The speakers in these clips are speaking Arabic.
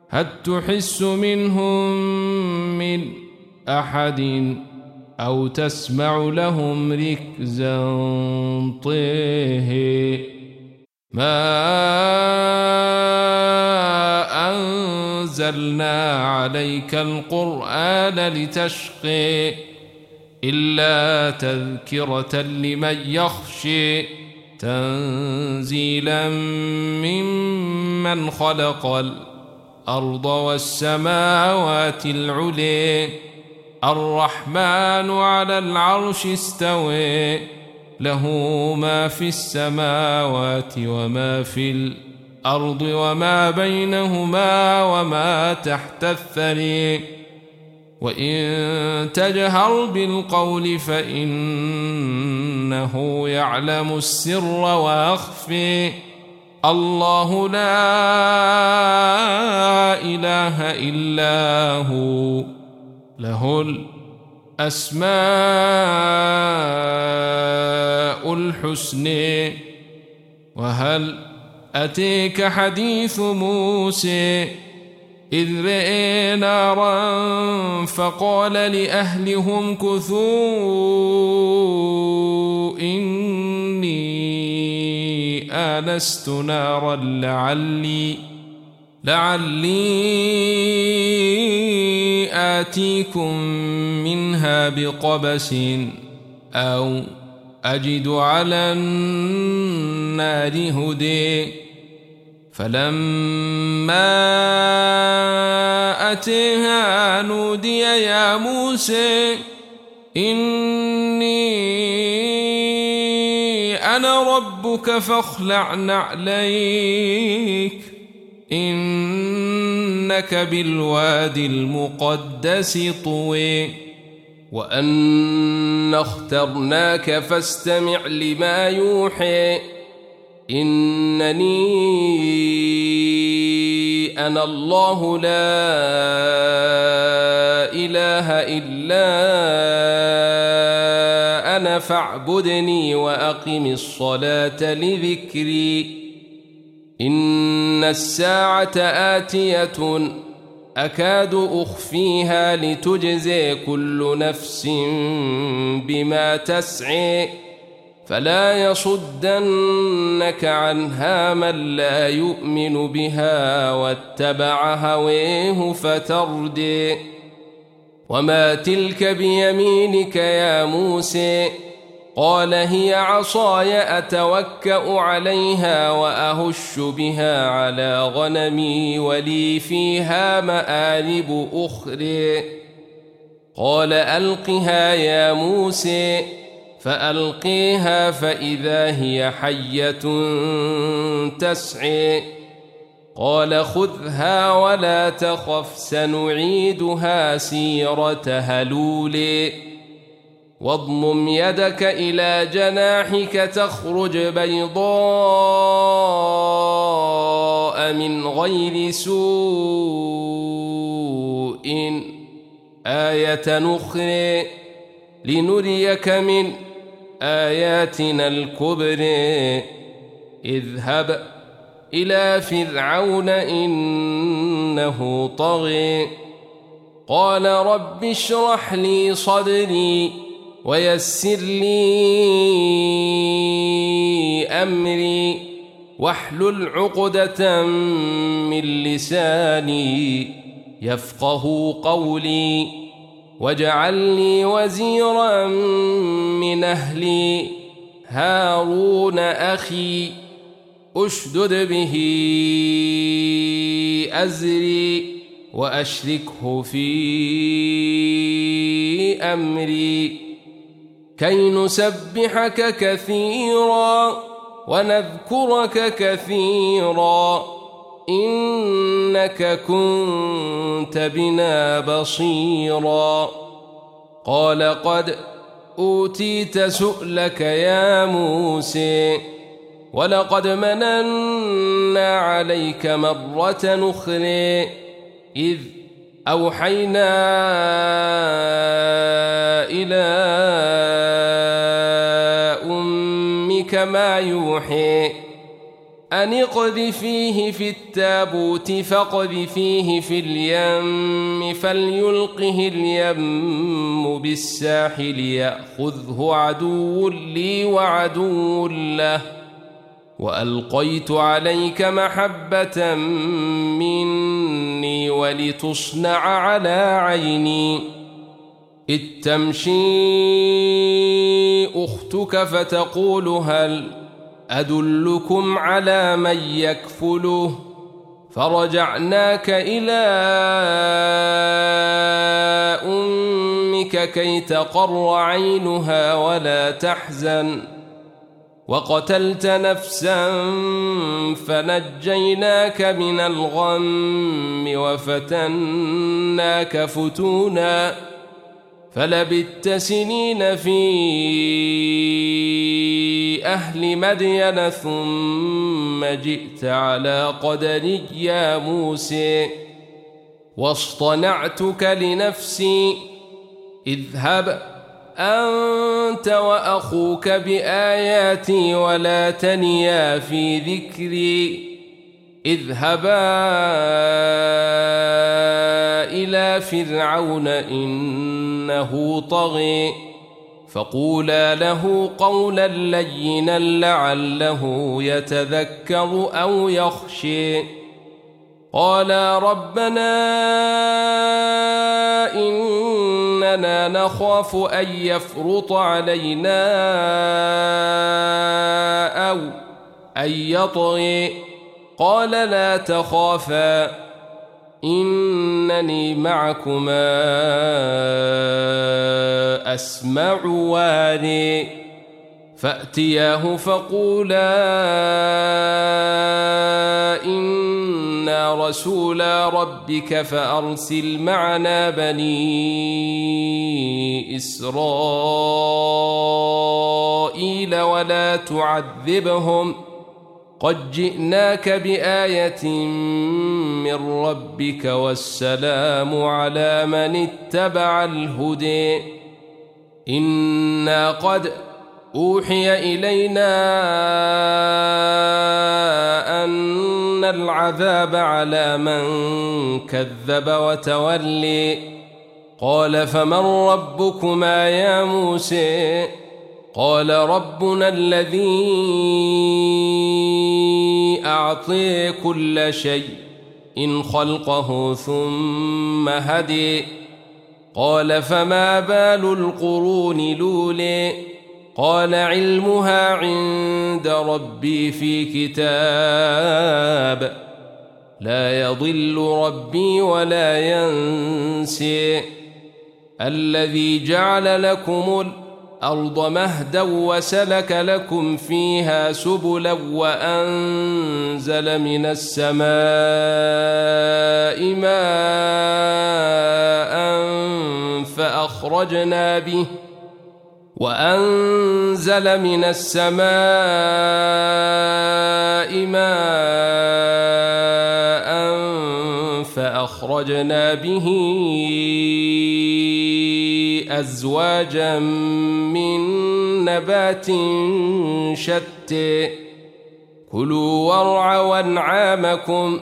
هل تحس منهم من أحد أو تسمع لهم ركزا طيه ما أنزلنا عليك القرآن لتشقي إلا تذكرة لمن يخشي تنزيلا ممن خلق الأرض والسماوات العلي الرحمن على العرش استوى له ما في السماوات وما في الأرض وما بينهما وما تحت الثري وإن تجهر بالقول فإنه يعلم السر وأخفي الله لا إله إلا هو له الأسماء الحسن وهل أتيك حديث موسى إذ رأى نارا فقال لأهلهم كثوا إني آنست نارا لعلي آتيكم منها بقبس أو أجد على النار هدي فلما أتيها نودي يا موسى إني أنا ربك فاخلع نعليك إنك بالوادي المقدس طوي وأنا اخترناك فاستمع لما يوحي إنني أنا الله لا إله إلا أنا فاعبدني وأقم الصلاة لذكري إن الساعة آتية أكاد أخفيها لتجزي كل نفس بما تسعي فلا يصدنك عنها من لا يؤمن بها واتبع هويه فتردي وما تلك بيمينك يا موسى قال هي عصاي أتوكأ عليها وأهش بها على غنمي ولي فيها مآرب أخرى قال ألقها يا موسى فألقيها فإذا هي حية تسعي قال خذها ولا تخف سنعيدها سيرتها الأولى واضمم يدك إلى جناحك تخرج بيضاء من غير سوء آية أخرى لنريك من آياتنا الكبرى اذهب إلى فرعون إنه طغى قال رب اشرح لي صدري ويسر لي أمري واحلل عقدة من لساني يفقه قولي واجعل لي وزيرا من أهلي هارون أخي أشدد به أزري وأشركه في أمري كي نسبحك كثيرا ونذكرك كثيرا إنك كنت بنا بصيرا قال قد أوتيت سؤلك يا موسى ولقد مننا عليك مرة أخرى إذ أوحينا إلى أمك ما يوحي أن اقذفيه في التابوت فاقذفيه في اليم فليلقه اليم بالساحل يأخذه عدو لي وعدو له وألقيت عليك محبة مني ولتصنع على عيني إذ تمشي أختك فتقول هل أدلكم على من يكفله فرجعناك إلى أمك كي تقر عينها ولا تحزن وقتلت نفسا فنجيناك من الغم وفتناك فتونا فلبثت سنين في أهل مدين ثم جئت على قدري يا موسى واصطنعتك لنفسي اذهب أنت وأخوك بآياتي ولا تنيا في ذكري اذهبا إلى فرعون إنه طغي فقولا له قولا لينا لعله يتذكر أو يخشي قالا ربنا إننا نخاف أن يفرط علينا أو أن يطغي قال لا تخافا إنني معكما أسمع واري فأتياه فقولا إنا رسولا ربك فأرسل معنا بني إسرائيل ولا تعذبهم قد جئناك بآية من ربك والسلام على من اتبع الهدى إنا قد أوحي إلينا أن العذاب على من كذب وتولي قال فمن ربكما يا موسى قال ربنا الذي أعطي كل شيء إن خلقه ثم هدي قال فما بال القرون لولي قال علمها عند ربي في كتاب لا يضل ربي ولا ينسي الذي جعل لكم الأرض مهدا وسلك لكم فيها سبلا وأنزل من السماء ماء فأخرجنا به وأنزل من السماء ماء فأخرجنا به أزواجا من نبات شتى كلوا وارعوا أنعامكم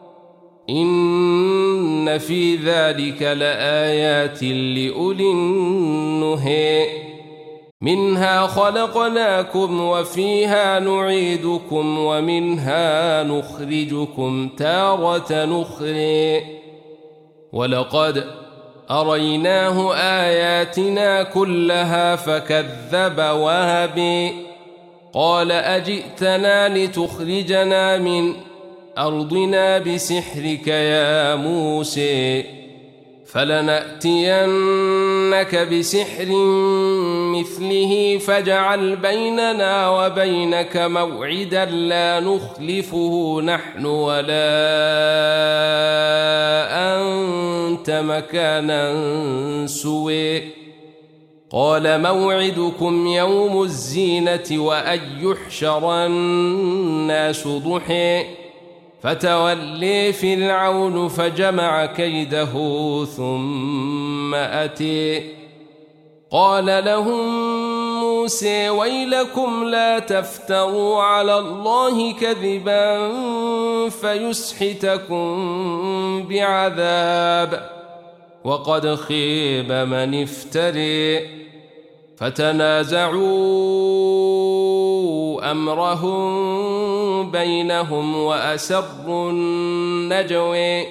إن في ذلك لآيات لأولي النهي منها خلقناكم وفيها نعيدكم ومنها نخرجكم تارة نخرى ولقد أريناه آياتنا كلها فكذب وهب قال أجئتنا لتخرجنا من أرضنا بسحرك يا موسى فلنأتينك بسحر مثله فاجعل بيننا وبينك موعدا لا نخلفه نحن ولا أنت مكانا سوى قال موعدكم يوم الزينة وأن يحشر الناس ضحى فتولي فرعون فجمع كيده ثم أتي قال لهم موسى ويلكم لا تفتروا على الله كذبا فيسحتكم بعذاب وقد خيب من افتري فتنازعوا أمرهم بينهم وأسروا النجوى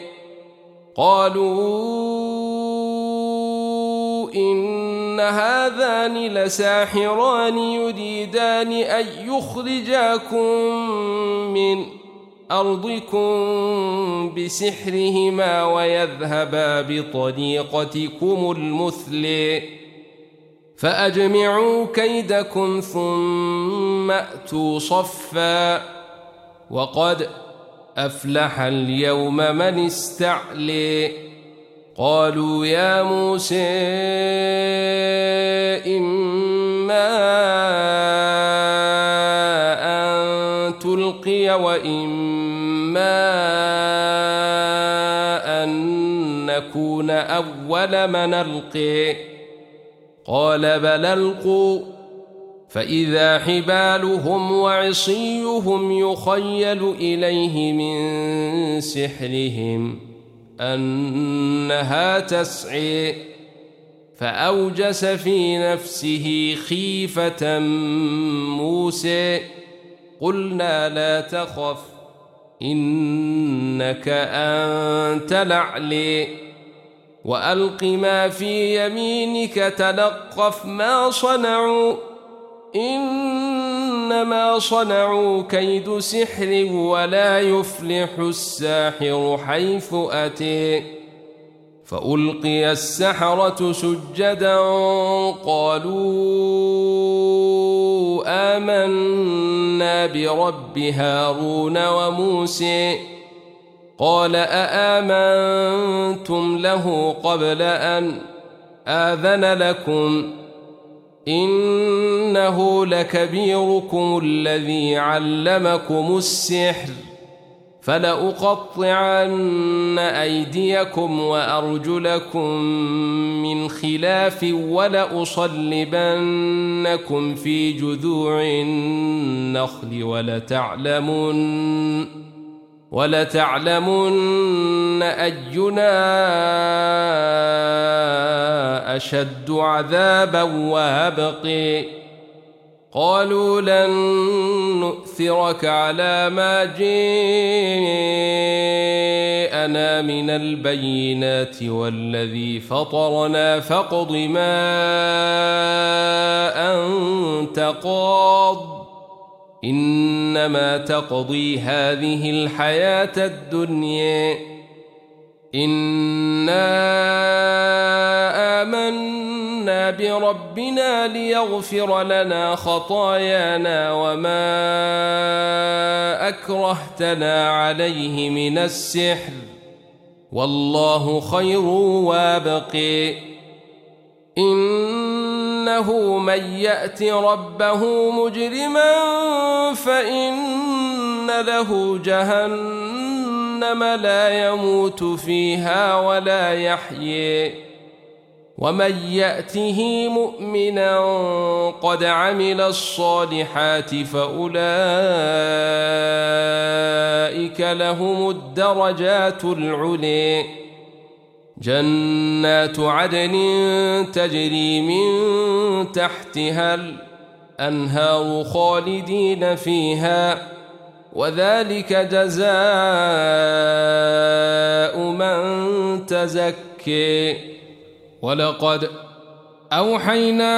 قالوا إن هذان لساحران يريدان أن يخرجاكم من أرضكم بسحرهما ويذهبا بطريقتكم المثل فأجمعوا كيدكم ثم أتوا صفا وقد أفلح اليوم من استعلي قالوا يا موسى إما أن تلقي وإما أن نكون أول من ألقي قال بل ألقوا فإذا حبالهم وعصيهم يخيل إليه من سحرهم أنها تسعي فأوجس في نفسه خيفة موسى قلنا لا تخف إنك أنت الأعلى وألق ما في يمينك تلقف ما صنعوا إنما صنعوا كيد سحر ولا يفلح الساحر حيث أتي فألقي السحرة سجدا قالوا آمنا برب هارون وموسى قال أآمنتم له قبل أن آذن لكم إنه لكبيركم الذي علمكم السحر فلأقطعن أيديكم وأرجلكم من خلاف ولأصلبنكم في جذوع النخل ولتعلمن أينا أشد عذابا وأبقي قالوا لن نؤثرك على ما جاءنا من البينات والذي فطرنا فاقض ما أنت قاض إنما تقضي هذه الحياة الدنيا إنا آمنا بربنا ليغفر لنا خطايانا وما أكرهتنا عليه من السحر والله خير وابقي إنه من يأت ربه مجرما فإن له جهنم لا يموت فيها ولا يحيي ومن يأته مؤمنا قد عمل الصالحات فأولئك لهم الدرجات العلي جنات عدن تجري من تحتها الأنهار خالدين فيها وذلك جزاء من تزكي ولقد أوحينا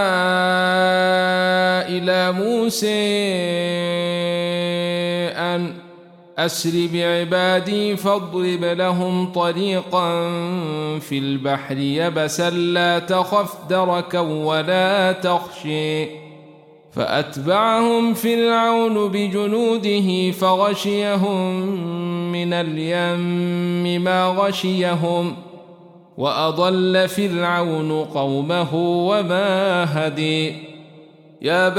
إلى موسى أن أسر بعبادي فاضرب لهم طريقا في البحر يبسا لا تخف دركا ولا تخشي فأتبعهم فرعون بجنوده فغشيهم من اليم ما غشيهم وأضل فرعون قومه وما هدي يا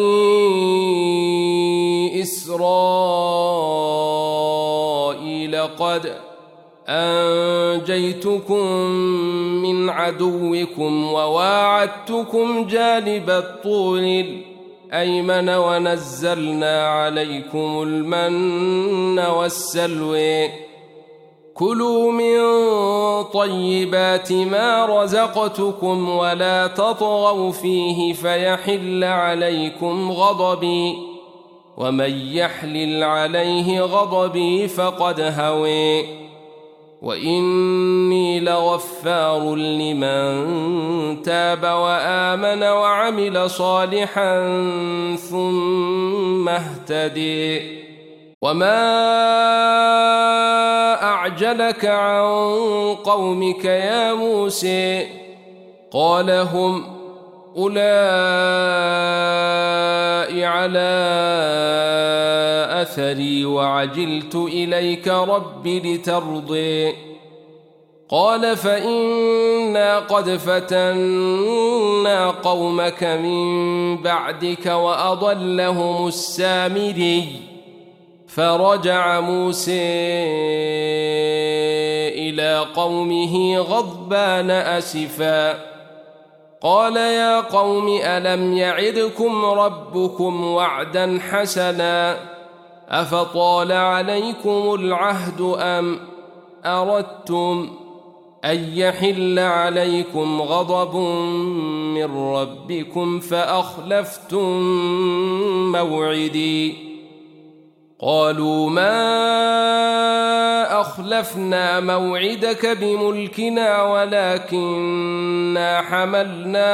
بني إسرائيل قد أنجيتكم من عدوكم وواعدتكم جانب الطور الأيمن ونزلنا عليكم المن والسلوى كلوا من طيبات ما رزقتكم ولا تطغوا فيه فيحل عليكم غضبي ومن يحلل عليه غضبي فقد هوى وإني لغفار لمن تاب وآمن وعمل صالحا ثم اهتدي وما أعجلك عن قومك يا موسى قال هم أولئك على أثري وعجلت إليك رب لترضي قال فإنا قد فتنا قومك من بعدك وأضلهم السامري فرجع موسى إلى قومه غضبان أسفا قال يا قوم ألم يعدكم ربكم وعدا حسنا أفطال عليكم العهد أم أردتم أن يحل عليكم غضب من ربكم فأخلفتم موعدي قالوا ما أخلفنا موعدك بملكنا ولكننا حملنا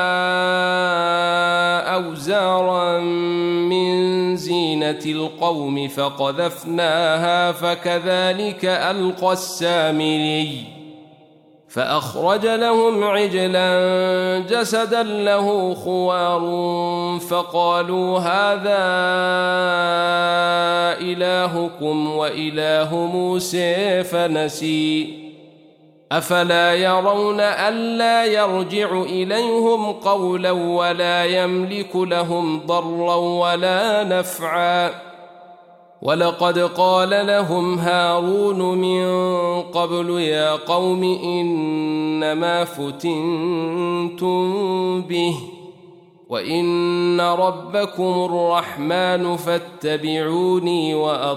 أوزارا من زينة القوم فقذفناها فكذلك ألقى السامري فأخرج لهم عجلا جسدا له خوار فقالوا هذا إلهكم وإله موسى فنسي أفلا يرون ألا يرجع إليهم قولا ولا يملك لهم ضرا ولا نفعا ولقد قال لهم هارون من قبل يا قوم إنما فتنتم به وإن ربكم الرحمن فاتبعوني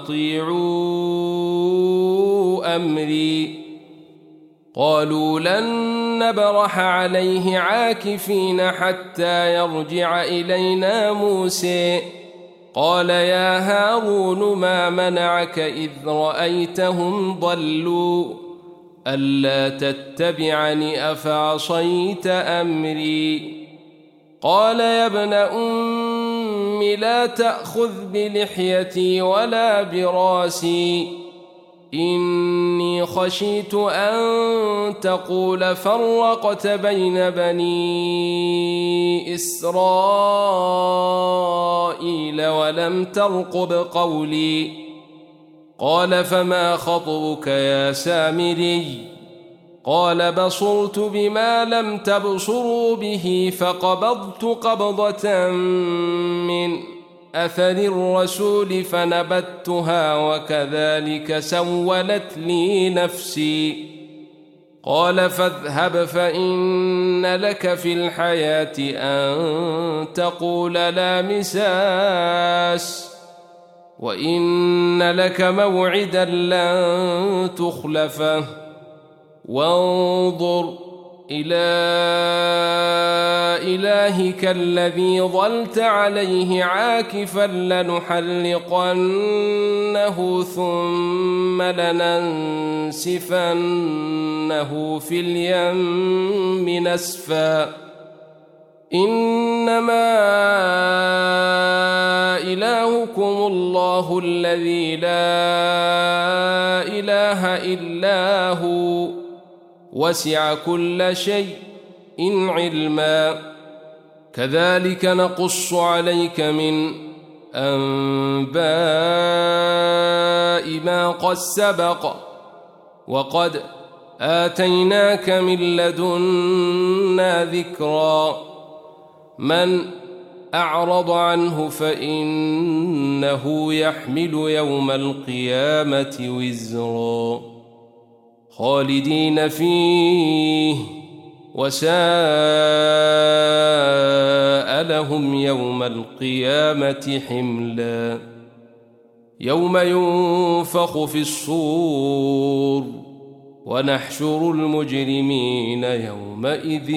وأطيعوا أمري قالوا لن نبرح عليه عاكفين حتى يرجع إلينا موسى قال يا هارون ما منعك إذ رأيتهم ضلوا ألا تتبعني أفعصيت أمري قال يا ابن أم لا تأخذ بلحيتي ولا براسي إني خشيت أن تقول فرقت بين بني إسرائيل ولم ترقب قولي قال فما خطبك يا سامري قال بصرت بما لم تبصروا به فقبضت قبضة من أثر الرسول فنبتها وكذلك سولت لي نفسي قال فاذهب فإن لك في الحياة أن تقول لا مساس وإن لك موعدا لن تخلفه وانظر إلى إلهك الذي ظلت عليه عاكفا لنحرقنه ثم لننسفنه في اليم نسفا إنما إلهكم الله الذي لا إله إلا هو وسع كل شيء علما كذلك نقص عليك من أنباء ما قد سبق وقد آتيناك من لدنا ذكرا من أعرض عنه فإنه يحمل يوم القيامة وزرا خالدين فيه وساء لهم يوم القيامة حملا يوم ينفخ في الصور ونحشر المجرمين يومئذ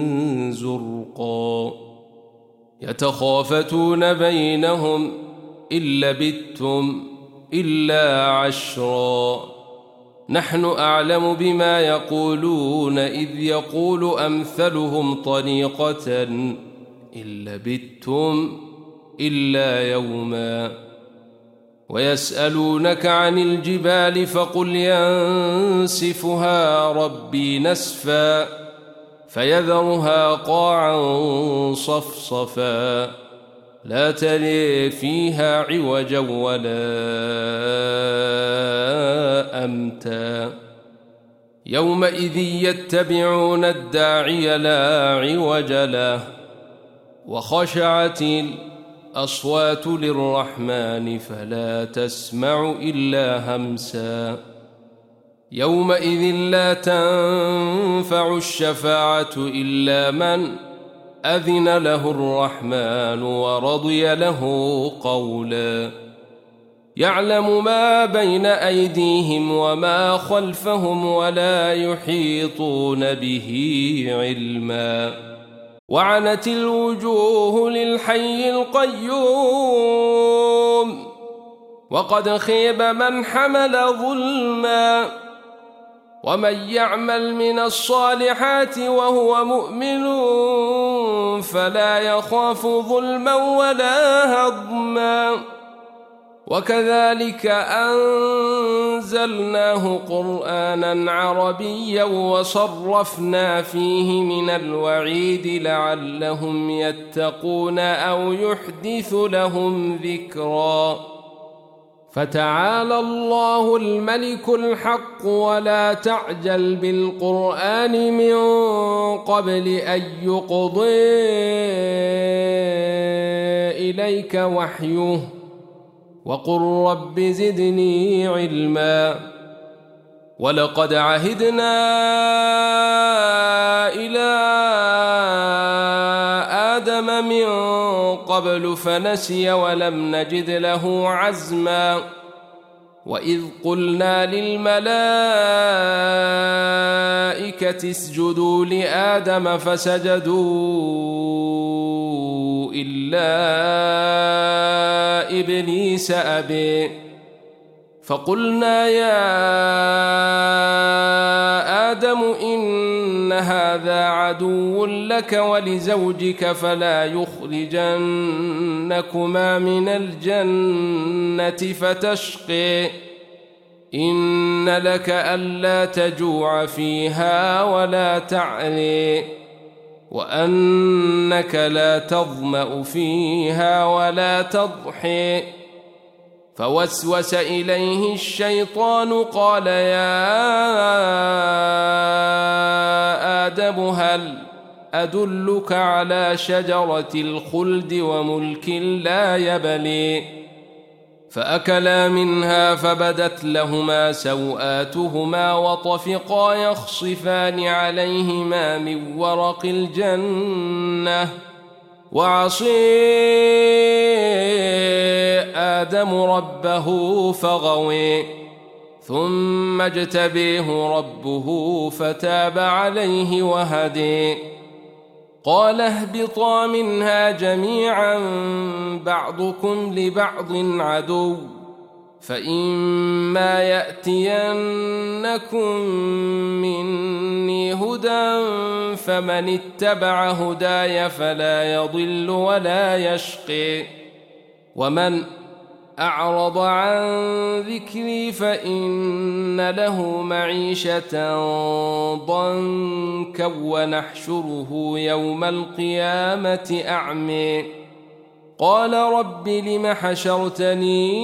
زرقا يتخافتون بينهم إن لبثتم إلا عشرا نحن أعلم بما يقولون إذ يقول أمثلهم طريقة إن لبثتم إلا يوما ويسألونك عن الجبال فقل ينسفها ربي نسفا فيذرها قاعا صفصفا لا ترى فيها عوجا ولا أمتا يومئذ يتبعون الداعي لا عوج له وخشعت الأصوات للرحمن فلا تسمع إلا همسا يومئذ لا تنفع الشفاعة إلا من أذن له الرحمن ورضي له قولا يعلم ما بين أيديهم وما خلفهم ولا يحيطون به علما وعنت الوجوه للحي القيوم وقد خيب من حمل ظلما ومن يعمل من الصالحات وهو مؤمن فلا يخاف ظلما ولا هضما وكذلك أنزلناه قرآنا عربيا وصرفنا فيه من الوعيد لعلهم يتقون أو يحدث لهم ذكرا فتعالى الله الملك الحق ولا تعجل بالقرآن من قبل أن يقضي إليك وحيه وقل رب زدني علما ولقد عهدنا إلى آدم من قبل فنسي ولم نجد له عزما وإذ قلنا للملائكة اسجدوا لآدم فسجدوا إلا إبليس أبي فقلنا يا آدم إن هذا عدو لك ولزوجك فلا يخرجنكما من الجنة فتشقي إن لك ألا تجوع فيها ولا تعري وأنك لا تظمأ فيها ولا تضحي فوسوس إليه الشيطان قال يا آدم هل أدلك على شجرة الخلد وملك لا يبلي فأكلا منها فبدت لهما سوآتهما وطفقا يخصفان عليهما من ورق الجنة وعصي آدم ربه فغوي ثم اجتبيه ربه فتاب عليه وهدي قال اهبطا منها جميعا بعضكم لبعض عدو فإما يأتينكم مني هدى فمن اتبع هداي فلا يضل ولا يشقي ومن أعرض عن ذكري فإن له معيشة ضنكا ونحشره يوم القيامة أعمي قال رب لم حشرتني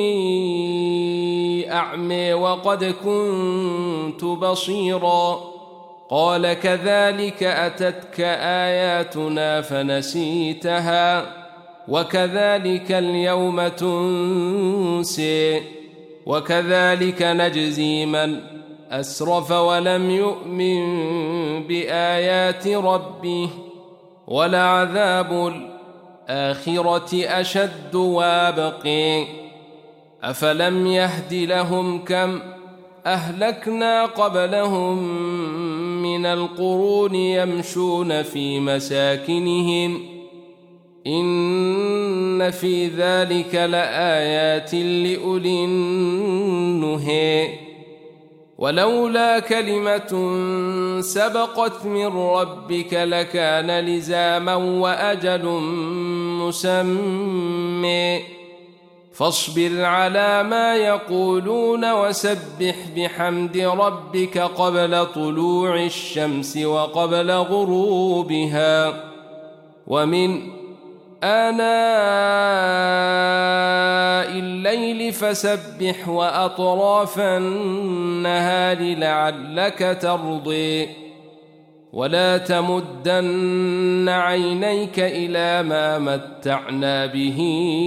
أعمي وقد كنت بصيرا قال كذلك أتتك آياتنا فنسيتها وكذلك اليوم تنسي وكذلك نجزي من أسرف ولم يؤمن بآيات ربه ولعذاب الآخرة أشد وابق أفلم يهد لهم كم أهلكنا قبلهم من القرون يمشون في مساكنهم إن في ذلك لآيات لأولي النهي ولولا كلمة سبقت من ربك لكان لزاما وأجل مسمى فاصبر على ما يقولون وسبح بحمد ربك قبل طلوع الشمس وقبل غروبها ومن آناء الليل فسبح وأطراف النهار لعلك ترضي ولا تمدن عينيك إلى ما متعنا به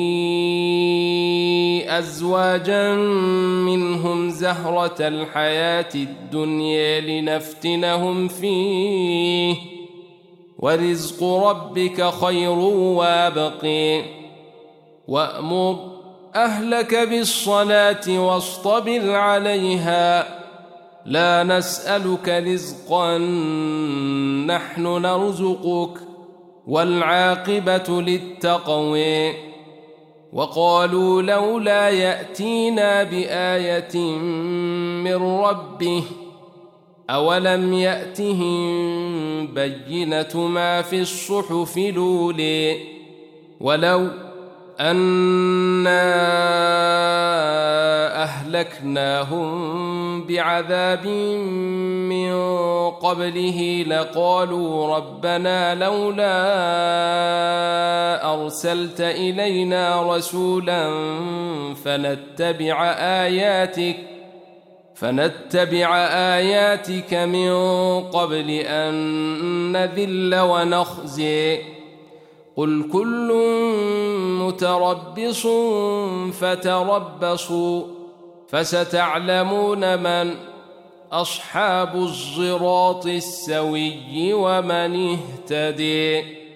أزواجا منهم زهرة الحياة الدنيا لنفتنهم فيه ورزق ربك خير وابق وأمر أهلك بالصلاة واصطبر عليها لا نسألك رزقا نحن نرزقك والعاقبة للتقوى وقالوا لولا يأتينا بآية من ربه أولم يأتهم بينة ما في الصحف الأولى ولو أنا أهلكناهم بعذاب من قبله لقالوا ربنا لولا أرسلت إلينا رسولا فنتبع آياتك من قبل أن نذل ونخزي قل كل متربص فتربصوا فستعلمون من أصحاب الصراط السوي ومن اهتدي.